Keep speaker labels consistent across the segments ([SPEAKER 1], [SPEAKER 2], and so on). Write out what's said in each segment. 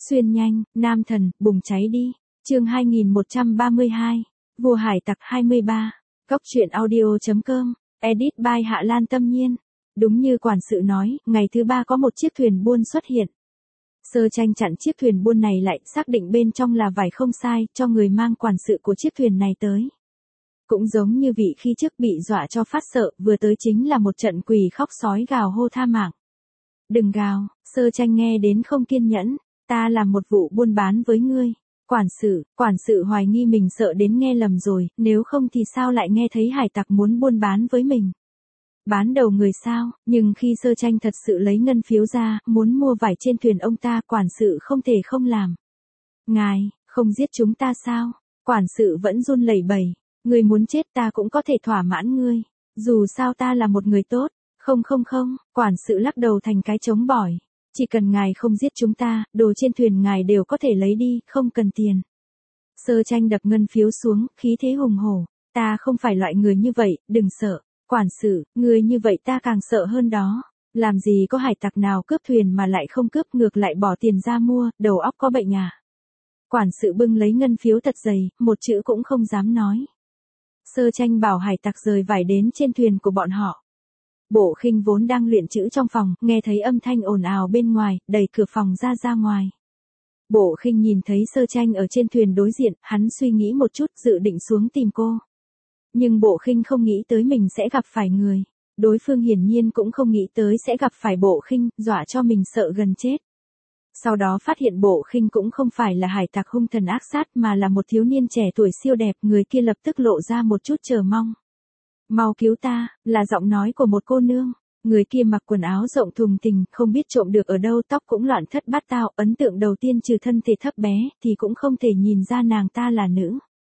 [SPEAKER 1] Xuyên nhanh, nam thần, bùng cháy đi. Chương 2132. Vua hải tặc 23. Cốc truyện audio.com. Edit by Hạ Lan Tâm Nhiên. Đúng như quản sự nói, ngày thứ ba có một chiếc thuyền buôn xuất hiện. Sơ Tranh chặn chiếc thuyền buôn này lại, xác định bên trong là vải không sai, cho người mang quản sự của chiếc thuyền này tới. Cũng giống như vị khi trước bị dọa cho phát sợ, vừa tới chính là một trận quỷ khóc sói gào hô tha mạng. Đừng gào, Sơ Tranh nghe đến không kiên nhẫn, ta làm một vụ buôn bán với ngươi. Quản sự hoài nghi mình sợ đến nghe lầm rồi, nếu không thì sao lại nghe thấy hải tặc muốn buôn bán với mình. Bán đầu người sao, nhưng khi Sơ Tranh thật sự lấy ngân phiếu ra, muốn mua vải trên thuyền ông ta, quản sự không thể không làm. Ngài, không giết chúng ta sao? Quản sự vẫn run lẩy bẩy, ngươi muốn chết ta cũng có thể thỏa mãn ngươi, dù sao ta là một người tốt. Không, quản sự lắc đầu thành cái trống bỏi. Chỉ cần ngài không giết chúng ta, đồ trên thuyền ngài đều có thể lấy đi, không cần tiền. Sơ Tranh đập ngân phiếu xuống, khí thế hùng hổ. Ta không phải loại người như vậy, đừng sợ. Quản sự, người như vậy ta càng sợ hơn đó. Làm gì có hải tặc nào cướp thuyền mà lại không cướp, ngược lại bỏ tiền ra mua, đầu óc có bệnh à? Quản sự bưng lấy ngân phiếu thật dày, một chữ cũng không dám nói. Sơ Tranh bảo hải tặc rời vải đến trên thuyền của bọn họ. Bộ Khinh vốn đang luyện chữ trong phòng, nghe thấy âm thanh ồn ào bên ngoài, đẩy cửa phòng ra ngoài. Bộ Khinh nhìn thấy Sơ Tranh ở trên thuyền đối diện, hắn suy nghĩ một chút, dự định xuống tìm cô. Nhưng Bộ Khinh không nghĩ tới mình sẽ gặp phải người. Đối phương hiển nhiên cũng không nghĩ tới sẽ gặp phải Bộ Khinh, dọa cho mình sợ gần chết. Sau đó phát hiện Bộ Khinh cũng không phải là hải tặc hung thần ác sát mà là một thiếu niên trẻ tuổi siêu đẹp, người kia lập tức lộ ra một chút chờ mong. Mau cứu ta, là giọng nói của một cô nương. Người kia mặc quần áo rộng thùng thình, không biết trộm được ở đâu, tóc cũng loạn thất bát tao, ấn tượng đầu tiên trừ thân thể thấp bé, thì cũng không thể nhìn ra nàng ta là nữ.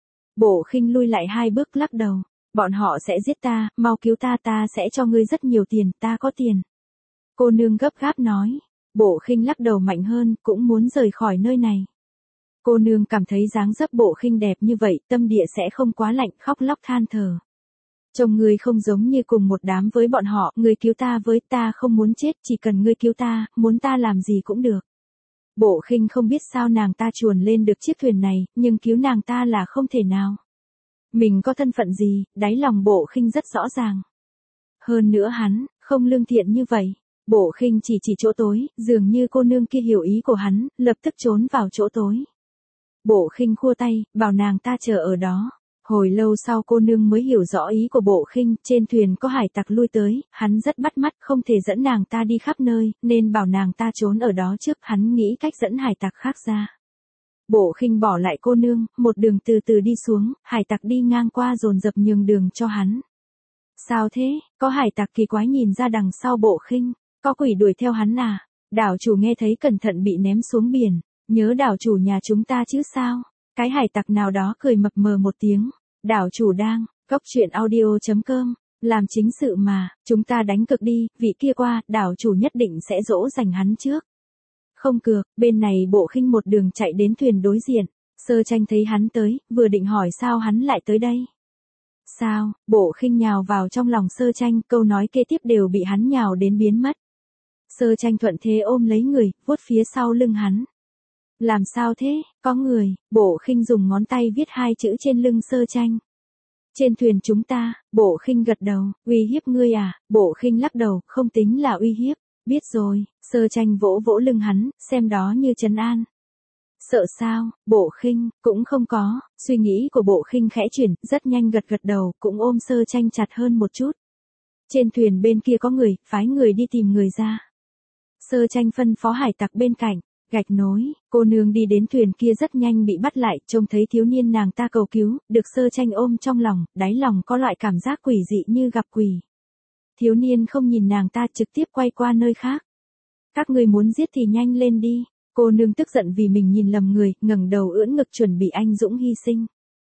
[SPEAKER 1] Bộ Khinh lui lại 2 bước lắc đầu. Bọn họ sẽ giết ta, mau cứu ta, ta sẽ cho ngươi rất nhiều tiền, ta có tiền. Cô nương gấp gáp nói. Bộ Khinh lắc đầu mạnh hơn, cũng muốn rời khỏi nơi này. Cô nương cảm thấy dáng dấp Bộ Khinh đẹp như vậy, tâm địa sẽ không quá lạnh, khóc lóc than thở. Chồng ngươi không giống như cùng một đám với bọn họ, ngươi cứu ta với, ta không muốn chết, chỉ cần ngươi cứu ta, muốn ta làm gì cũng được. Bộ Khinh không biết sao nàng ta chuồn lên được chiếc thuyền này, nhưng cứu nàng ta là không thể nào. Mình có thân phận gì, đáy lòng Bộ Khinh rất rõ ràng. Hơn nữa hắn, không lương thiện như vậy. Bộ Khinh chỉ chỗ tối, dường như cô nương kia hiểu ý của hắn, lập tức trốn vào chỗ tối. Bộ Khinh khua tay, bảo nàng ta chờ ở đó. Hồi lâu sau cô nương mới hiểu rõ ý của Bộ Khinh, trên thuyền có hải tặc lui tới, hắn rất bắt mắt, không thể dẫn nàng ta đi khắp nơi, nên bảo nàng ta trốn ở đó trước, hắn nghĩ cách dẫn hải tặc khác ra. Bộ Khinh bỏ lại cô nương, một đường từ từ đi xuống, hải tặc đi ngang qua dồn dập nhường đường cho hắn. Sao thế, có hải tặc kỳ quái nhìn ra đằng sau Bộ Khinh, có quỷ đuổi theo hắn à? Đảo chủ nghe thấy cẩn thận bị ném xuống biển, nhớ đảo chủ nhà chúng ta chứ sao? Cái hải tặc nào đó cười mập mờ một tiếng. Đảo chủ đang, cốc truyện audio.com, làm chính sự mà, chúng ta đánh cược đi, vị kia qua, đảo chủ nhất định sẽ dỗ dành hắn trước. Không cược, bên này Bộ Khinh một đường chạy đến thuyền đối diện. Sơ Tranh thấy hắn tới, vừa định hỏi sao hắn lại tới đây. Sao, Bộ Khinh nhào vào trong lòng Sơ Tranh, câu nói kế tiếp đều bị hắn nhào đến biến mất. Sơ Tranh thuận thế ôm lấy người, vuốt phía sau lưng hắn. Làm sao thế, có người, Bộ Khinh dùng ngón tay viết 2 chữ trên lưng Sơ Tranh. Trên thuyền chúng ta, Bộ Khinh gật đầu, uy hiếp ngươi à? Bộ Khinh lắc đầu, không tính là uy hiếp, biết rồi. Sơ Tranh vỗ vỗ lưng hắn, xem đó như trấn an. Sợ sao, Bộ Khinh, cũng không có. Suy nghĩ của Bộ Khinh khẽ chuyển, rất nhanh gật đầu, cũng ôm Sơ Tranh chặt hơn một chút. Trên thuyền bên kia có người, phái người đi tìm người ra. Sơ Tranh phân phó hải tặc bên cạnh. Gạch nối, cô nương đi đến thuyền kia rất nhanh bị bắt lại, trông thấy thiếu niên nàng ta cầu cứu, được Sơ Tranh ôm trong lòng, đáy lòng có loại cảm giác quỷ dị như gặp quỷ. Thiếu niên không nhìn nàng ta, trực tiếp quay qua nơi khác. Các ngươi muốn giết thì nhanh lên đi. Cô nương tức giận vì mình nhìn lầm người, ngẩng đầu ưỡn ngực chuẩn bị anh dũng hy sinh.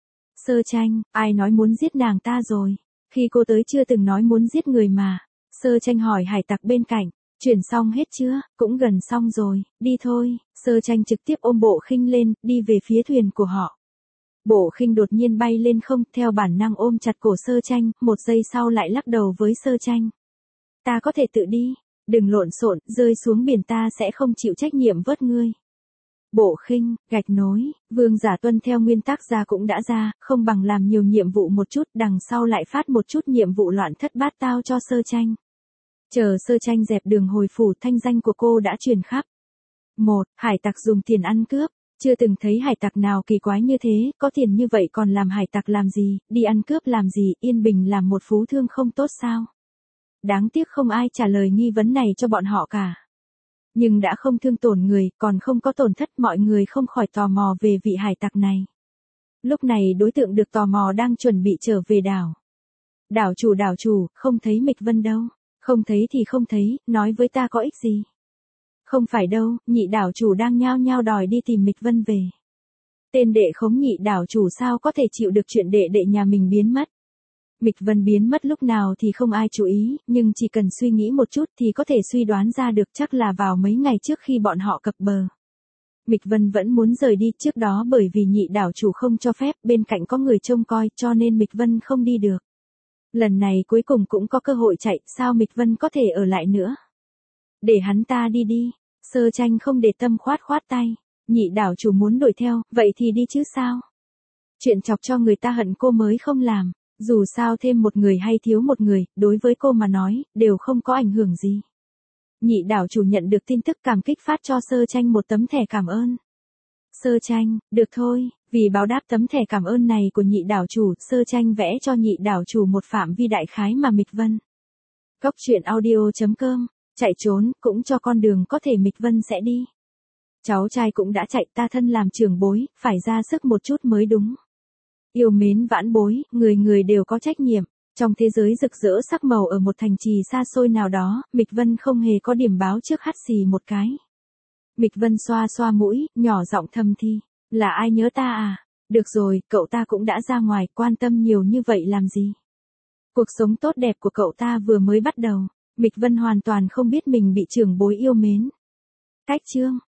[SPEAKER 1] Sơ Tranh, ai nói muốn giết nàng ta rồi? Khi cô tới chưa từng nói muốn giết người mà. Sơ Tranh hỏi hải tặc bên cạnh. Chuyển xong hết chưa, cũng gần xong rồi, đi thôi. Sơ Tranh trực tiếp ôm Bộ Khinh lên, đi về phía thuyền của họ. Bộ Khinh đột nhiên bay lên không, theo bản năng ôm chặt cổ Sơ Tranh, một giây sau lại lắc đầu với Sơ Tranh. Ta có thể tự đi, đừng lộn xộn, rơi xuống biển ta sẽ không chịu trách nhiệm vớt ngươi. Bộ khinh, gạch nối, Vương Giả tuân theo nguyên tắc ra cũng đã ra, không bằng làm nhiều nhiệm vụ một chút, đằng sau lại phát một chút nhiệm vụ loạn thất bát tao cho Sơ Tranh. Chờ Sơ Tranh dẹp đường hồi phủ, thanh danh của cô đã truyền khắp. Hải tặc dùng tiền ăn cướp. Chưa từng thấy hải tặc nào kỳ quái như thế, có tiền như vậy còn làm hải tặc làm gì, đi ăn cướp làm gì, yên bình làm một phú thương không tốt sao? Đáng tiếc không ai trả lời nghi vấn này cho bọn họ cả. Nhưng đã không thương tổn người, còn không có tổn thất, mọi người không khỏi tò mò về vị hải tặc này. Lúc này đối tượng được tò mò đang chuẩn bị trở về đảo. Đảo chủ, không thấy Mịch Vân đâu. Không thấy thì không thấy, nói với ta có ích gì. Không phải đâu, nhị đảo chủ đang nhao nhao đòi đi tìm Mịch Vân về. Tên đệ khống nhị đảo chủ sao có thể chịu được chuyện đệ đệ nhà mình biến mất. Mịch Vân biến mất lúc nào thì không ai chú ý, nhưng chỉ cần suy nghĩ một chút thì có thể suy đoán ra được, chắc là vào mấy ngày trước khi bọn họ cập bờ. Mịch Vân vẫn muốn rời đi, trước đó bởi vì nhị đảo chủ không cho phép, bên cạnh có người trông coi, cho nên Mịch Vân không đi được. Lần này cuối cùng cũng có cơ hội chạy, sao Mịch Vân có thể ở lại nữa? Để hắn ta đi đi. Sơ Tranh không để tâm khoát tay. Nhị đảo chủ muốn đuổi theo, vậy thì đi chứ sao? Chuyện chọc cho người ta hận cô mới không làm. Dù sao thêm một người hay thiếu một người, đối với cô mà nói, đều không có ảnh hưởng gì. Nhị đảo chủ nhận được tin tức cảm kích phát cho Sơ Tranh một tấm thẻ cảm ơn. Sơ Tranh, được thôi, vì báo đáp tấm thẻ cảm ơn này của nhị đảo chủ, Sơ Tranh vẽ cho nhị đảo chủ một phạm vi đại khái mà Mịch Vân. Cốc truyện audio.com, chạy trốn, cũng cho con đường có thể Mịch Vân sẽ đi. Cháu trai cũng đã chạy, ta thân làm trưởng bối, phải ra sức một chút mới đúng. Yêu mến vãn bối, người người đều có trách nhiệm. Trong thế giới rực rỡ sắc màu ở một thành trì xa xôi nào đó, Mịch Vân không hề có điểm báo trước hắt xì một cái. Mịch Vân xoa xoa mũi, nhỏ giọng thầm thi. Là ai nhớ ta à? Được rồi, cậu ta cũng đã ra ngoài, quan tâm nhiều như vậy làm gì? Cuộc sống tốt đẹp của cậu ta vừa mới bắt đầu. Mịch Vân hoàn toàn không biết mình bị trưởng bối yêu mến. Cách chương.